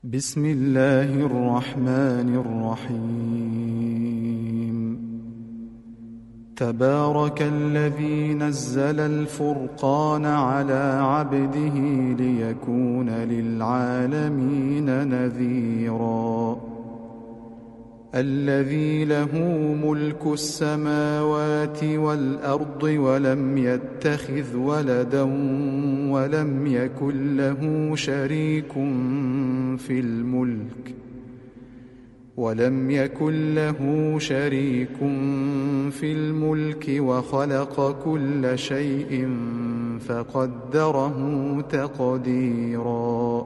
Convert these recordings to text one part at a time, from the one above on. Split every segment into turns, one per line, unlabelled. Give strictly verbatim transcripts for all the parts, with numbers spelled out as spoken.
بسم الله الرحمن الرحيم. تبارك الذي نزل الفرقان على عبده ليكون للعالمين نذيرا. الذي له ملك السماوات والأرض ولم يتخذ ولدا ولم يكن له شريك في الملك ولم يكن له شريك في الملك وخلق كل شيء فقدره تقديرا.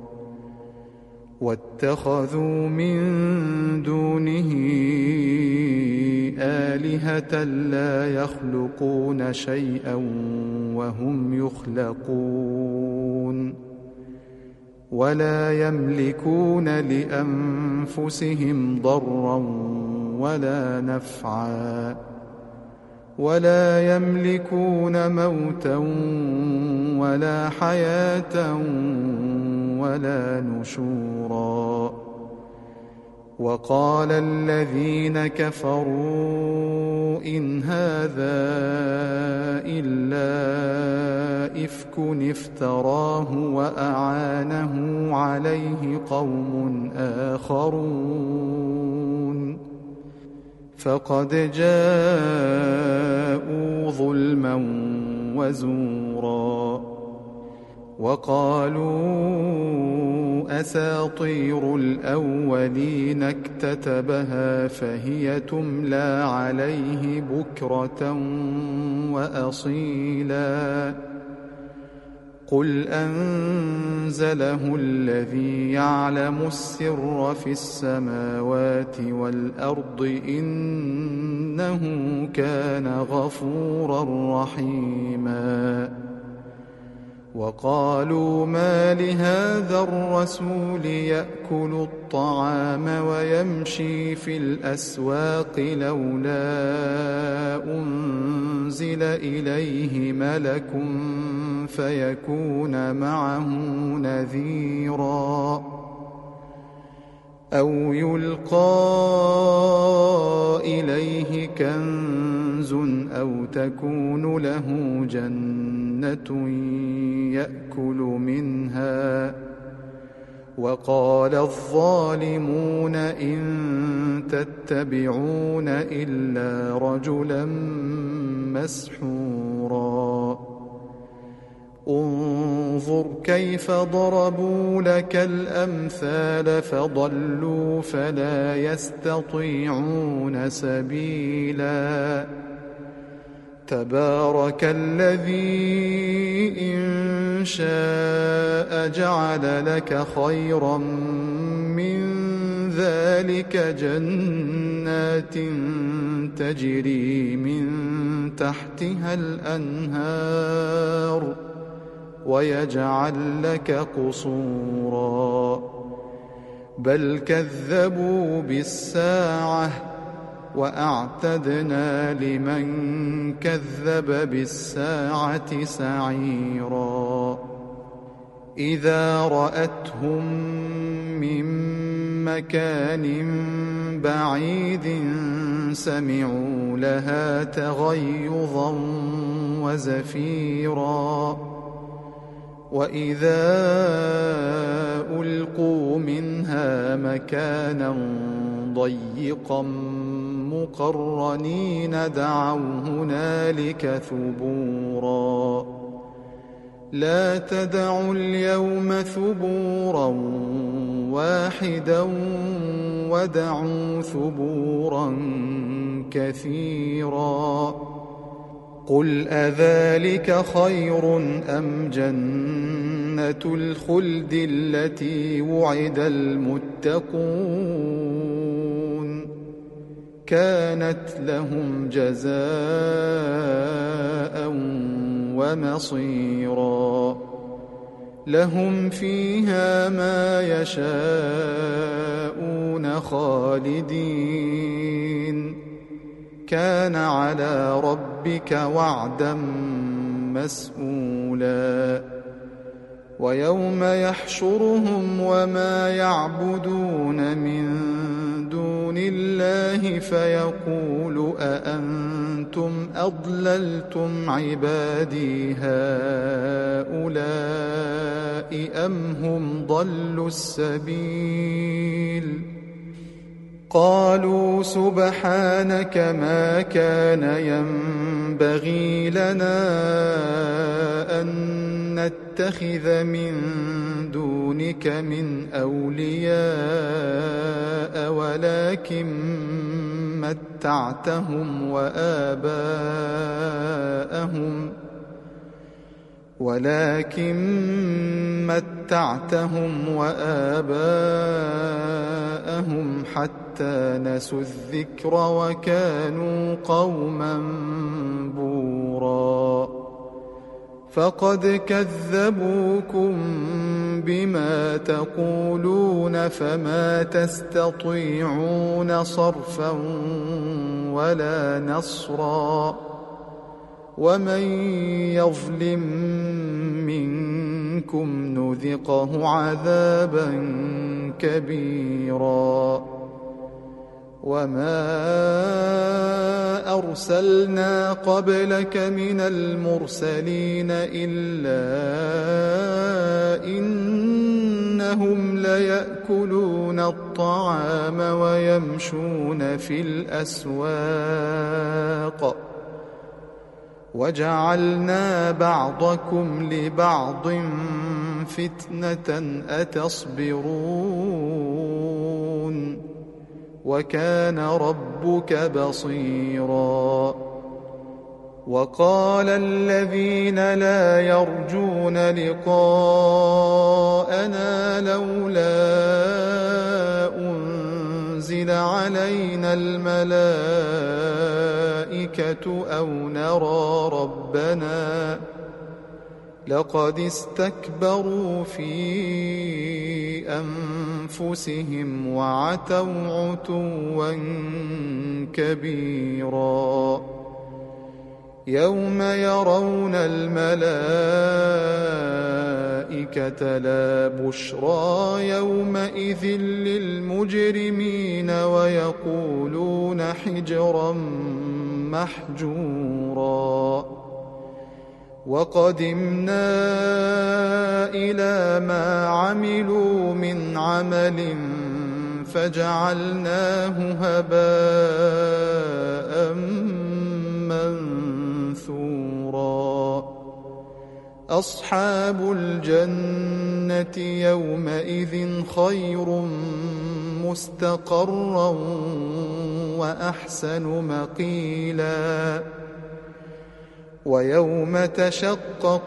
واتخذوا من دونه آلهة لا يخلقون شيئا وهم يخلقون ولا يملكون لأنفسهم ضرا ولا نفعا ولا يملكون موتا ولا حياة ولا نشورا. وقال الذين كفروا إن هذا إلا إفك افتراه وأعانه عليه قوم آخرون فقد جاءوا ظلما وزورا. وقالوا أساطير الأولين اكتتبها فهي تملى عليه بكرة وأصيلا. قل أنزله الذي يعلم السر في السماوات والأرض إنه كان غفورا رحيما. وقالوا ما لهذا الرسول يأكل الطعام ويمشي في الأسواق لولا أنزل إليه ملك فيكون معه نذيرا أو يلقى إليه كنز أو تكون له جنة يأكل منها. وقال الظالمون إن تتبعون إلا رجلا مسحورا. انظر كيف ضربوا لك الأمثال فضلوا فلا يستطيعون سبيلا. تبارك الذي إن شاء جعل لك خيرا من ذلك جنات تجري من تحتها الأنهار ويجعل لك قصورا. بل كذبوا بالساعة وأعتدنا لمن كذب بالساعة سعيرا. إذا رأتهم من مكان بعيد سمعوا لها تغيظا وزفيرا. وإذا ألقوا منها مكانا ضيقا مقرنين دعوا هنالك ثبورا. لا تدعوا اليوم ثبورا واحدا ودعوا ثبورا كثيرا. قل أذلك خير أم جنة الخلد التي وعد المتقون كانت لهم جزاء ومصيرا. لهم فيها ما يشاءون خالدين كان على ربك وعدا مسئولا. ويوم يحشرهم وما يعبدون من دون الله فيقول أأنتم أضللتم عبادي هؤلاء أم هم ضلوا السبيل قالوا سبحانك ما كان ينبغي لنا أن نتخذ من دونك من أولياء ولكن متعتهم وآباءهم ولكن متعتهم وآباءهم حتى نسوا الذكر وكانوا قوما بورا فقد كذبوكم بما تقولون فما تستطيعون صرفا ولا نصرا ومن يظلم منكم نذقه عذابا كبيرا وما أرسلنا قبلك من المرسلين إلا إنهم ليأكلون الطعام ويمشون في الأسواق وجعلنا بعضكم لبعض فتنة أتصبرون وكان ربك بصيرا وقال الذين لا يرجون لقاءنا لولا أنزل علينا الملائكة أو نرى ربنا لقد استكبروا في أنفسهم وعتوا عتوا كبيرا يوم يرون الملائكة لا بشرى يومئذ للمجرمين ويقولون حجرا محجورا وقدمنا إلى ما عملوا من عمل فجعلناه هباء منثورا أصحاب الجنة يومئذ خير مستقرا وأحسن مقيلا ويوم تشقق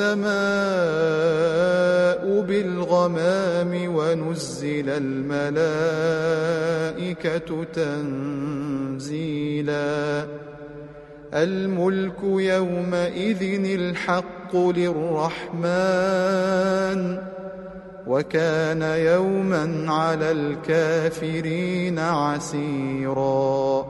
السماء بالغمام ونزل الملائكة تنزيلا الملك يومئذ الحق للرحمن وكان يوما على الكافرين عسيرا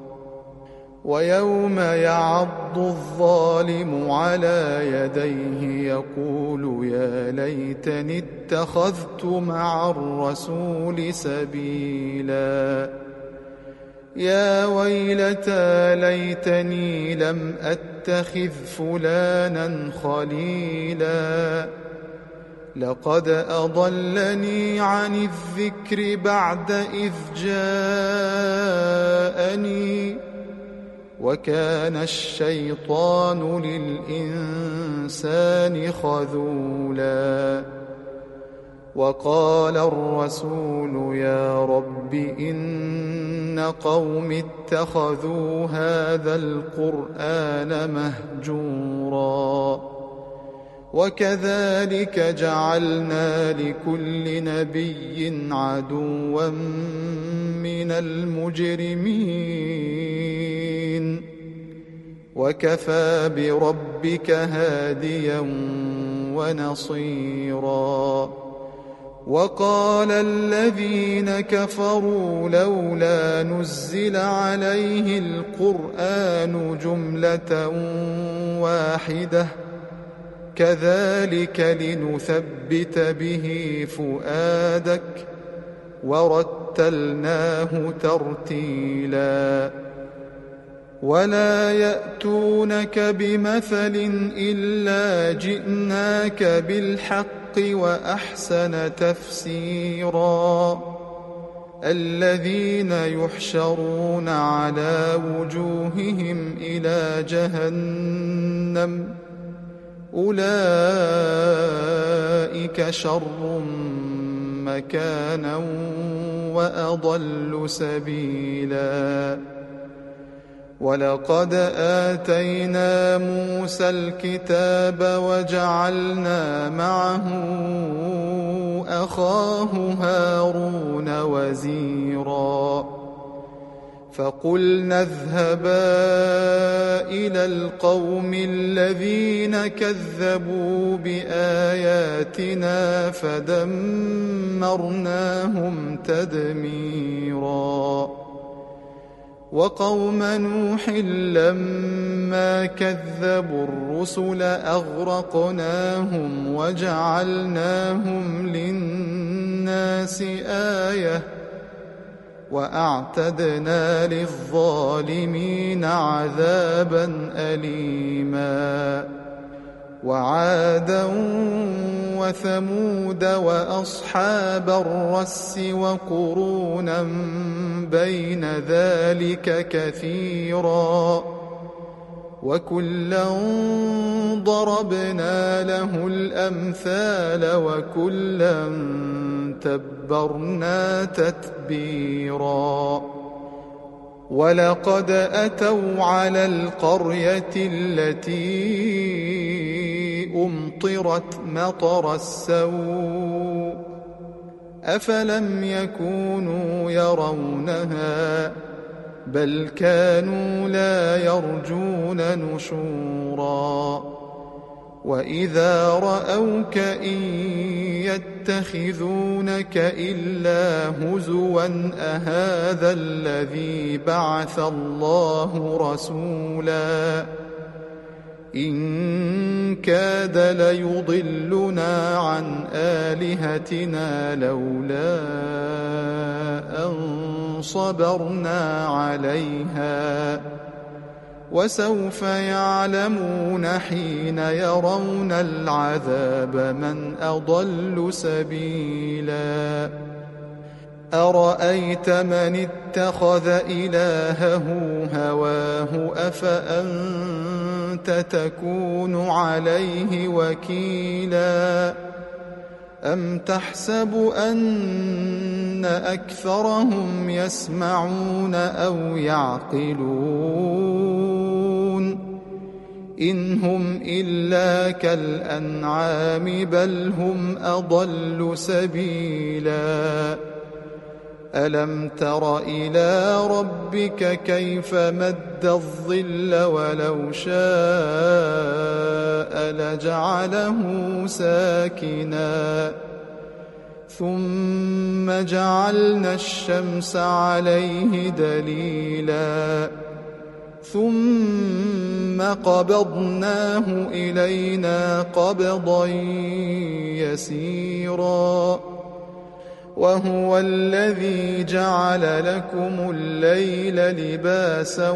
ويوم يعض الظالم على يديه يقول يا ليتني اتخذت مع الرسول سبيلا يا ويلتى ليتني لم أتخذ فلانا خليلا لقد أضلني عن الذكر بعد إذ جاءني وكان الشيطان للإنسان خذولا وقال الرسول يا رب إن قوم اتخذوا هذا القرآن مهجورا وكذلك جعلنا لكل نبي عدوا من المجرمين وكفى بربك هاديا ونصيرا وقال الذين كفروا لولا نزل عليه القرآن جملة واحدة كذلك لنثبت به فؤادك ورتلناه ترتيلا ولا يأتونك بمثل إلا جئناك بالحق وأحسن تفسيرا الذين يحشرون على وجوههم إلى جهنم أولئك شر مكانا وأضل سبيلا ولقد آتينا موسى الكتاب وجعلنا معه أخاه هارون وزيرا فقلنا اذهبا إلى القوم الذين كذبوا بآياتنا فدمرناهم تدميرا وقوم نوح لما كذبوا الرسل أغرقناهم وجعلناهم للناس آية وأعتدنا للظالمين عذابا أليما وعادا وثمود وأصحاب الرس وقرونا بين ذلك كثيرا وكلا ضربنا له الأمثال وكلا تبرنا تتبيرا ولقد أتوا على القرية التي أمطرت مطر السوء أفلم يكونوا يرونها بل كانوا لا يرجون نشورا وإذا رأوك إن يتخذونك إلا هزوا أهذا الذي بعث الله رسولا إن كاد ليضلنا عن آلهتنا لولا أن صبرنا عليها وسوف يعلمون حين يرون العذاب من أضل سبيلا أرأيت من اتخذ إلهه هواه أفأنت تكون عليه وكيلا أم تحسب أن أكثرهم يسمعون أو يعقلون إن هم إلا كالأنعام بل هم أضل سبيلا ألم تر إلى ربك كيف مد الظل ولو شاء لجعله ساكنا ثم جعلنا الشمس عليه دليلا ثم قبضناه إلينا قبضا يسيرا وهو الذي جعل لكم الليل لباسا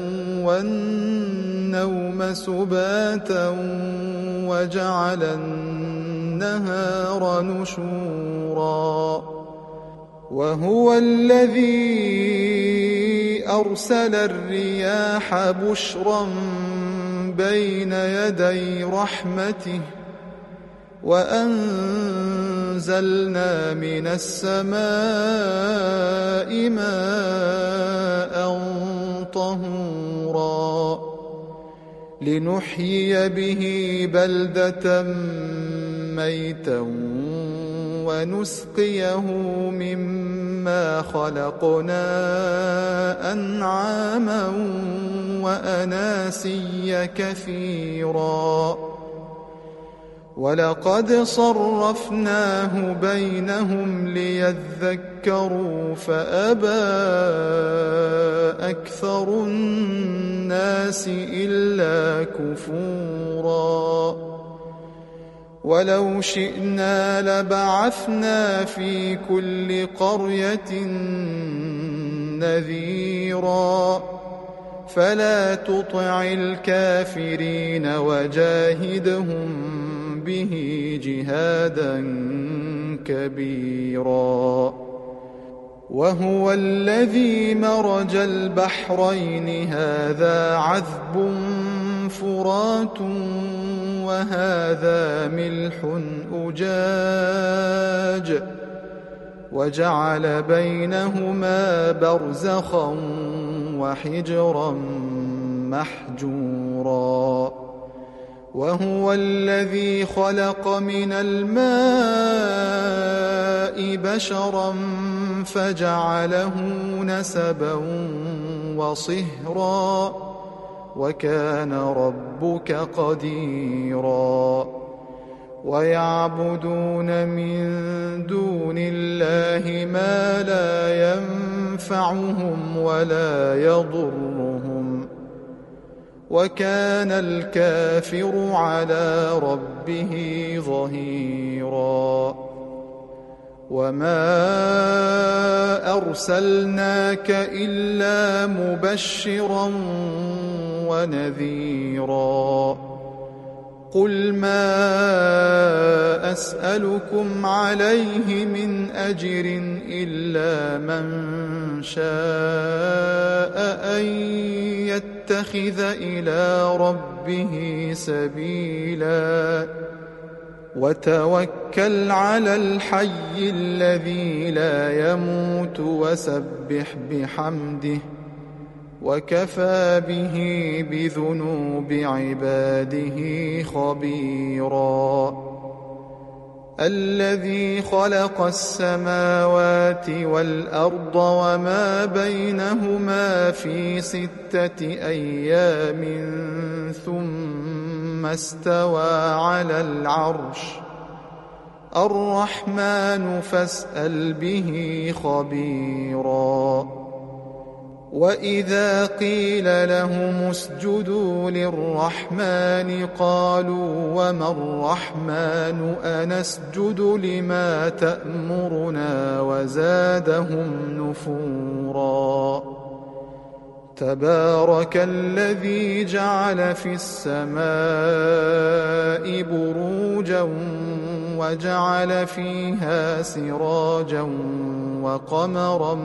والنوم سباتا وجعل النهار نشورا وهو الذي أرسل الرياح بشرا بين يدي رحمته وأنزلنا من السماء ماء طهورا لنحيي به بلدة ميتا ونسقيه مما خلقنا أنعاما وأناسيا كثيرا ولقد صرفناه بينهم ليذكروا فأبى أكثر الناس إلا كفورا ولو شئنا لبعثنا في كل قرية نذيرا فلا تطع الكافرين وجاهدهم به جهادا كبيرا وهو الذي مرج البحرين هذا عذب فرات وهذا ملح أجاج وجعل بينهما برزخا وحجرا محجورا وهو الذي خلق من الماء بشرا فجعله نسبا وصهرا وكان ربك قديرا ويعبدون من دون الله ما لا ينفعهم ولا يضرهم وكان الكافر على ربه ظهيرا وما أرسلناك إلا مبشرا ونذيرا قل ما أسألكم عليه من أجر إلا من شاء أن يتخذ إلى ربه سبيلا وتوكل على الحي الذي لا يموت وسبح بحمده وكفى به بذنوب عباده خبيرا الذي خلق السماوات والأرض وما بينهما في ستة أيام ثم استوى على العرش الرحمن فاسأل به خبيرا وإذا قيل لهم اسجدوا للرحمن قالوا وما الرحمن أنسجد لما تأمرنا وزادهم نفورا تبارك الذي جعل في السماء بروجا وجعل فيها سراجا وقمرا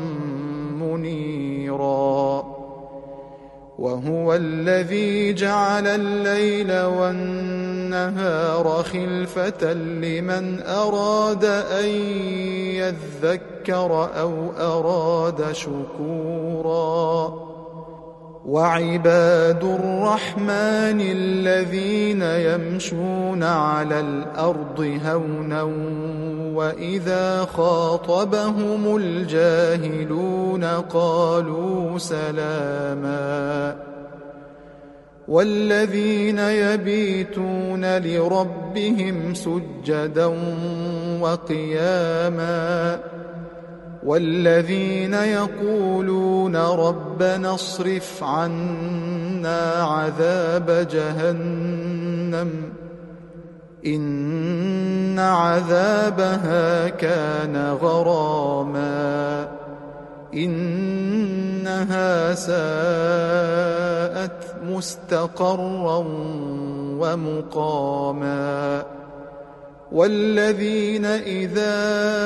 منيرا وهو الذي جعل الليل والنهار خلفة لمن أراد أن يذكر أو أراد شكورا وعباد الرحمن الذين يمشون على الأرض هونا وإذا خاطبهم الجاهلون قالوا سلاما والذين يبيتون لربهم سجدا وقياما والذين يقولون ربنا اصرف عنا عذاب جهنم إن عذابها كان غراما إنها ساءت مستقرا ومقاما والذين إذا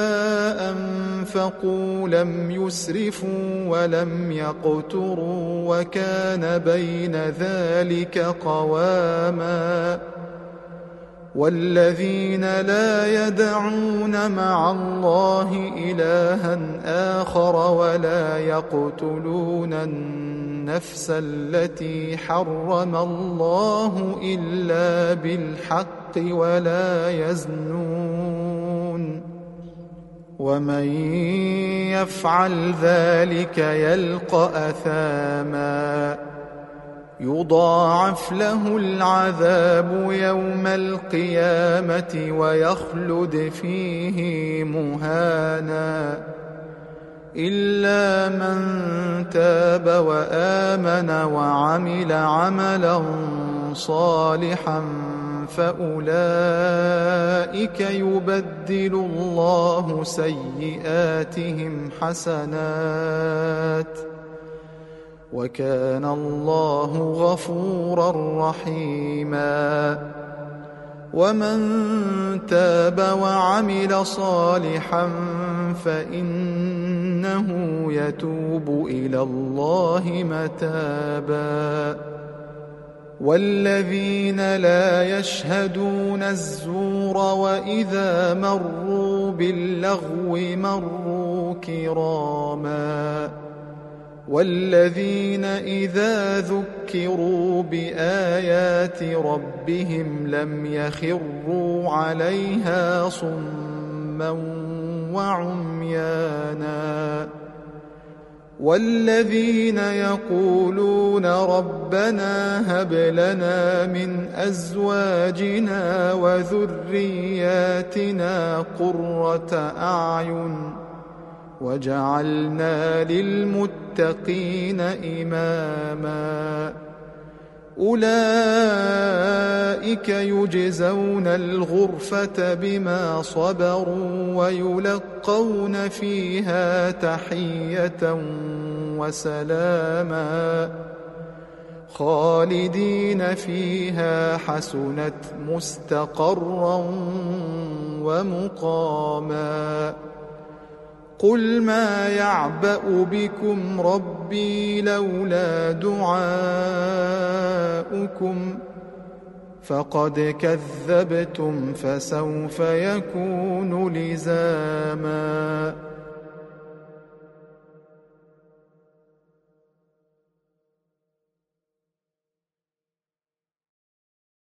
أنفقوا لم يسرفوا ولم يقتروا وكان بين ذلك قواما والذين لا يدعون مع الله إلها آخر ولا يقتلون النفس التي حرم الله إلا بالحق ولا يزنون ومن يفعل ذلك يلقى أثاما يضاعف له العذاب يوم القيامة ويخلد فيه مهانا إلا من تاب وآمن وعمل عملا صالحا فأولئك يبدل الله سيئاتهم حسنات وكان الله غفورا رحيما ومن تاب وعمل صالحا فإنه يتوب إلى الله متابا والذين لا يشهدون الزور وإذا مروا باللغو مروا كراما والذين إذا ذكروا بآيات ربهم لم يخروا عليها صما وعميانا والذين يقولون ربنا هب لنا من أزواجنا وذرياتنا قرة أعين وجعلنا للمتقين إماما أولئك يجزون الغرفة بما صبروا ويلقون فيها تحية وسلاما خالدين فيها حسنت مستقرا ومقاما قل ما يعبأ بكم ربي لولا دعاؤكم فقد كذبتم فسوف يكون لزاما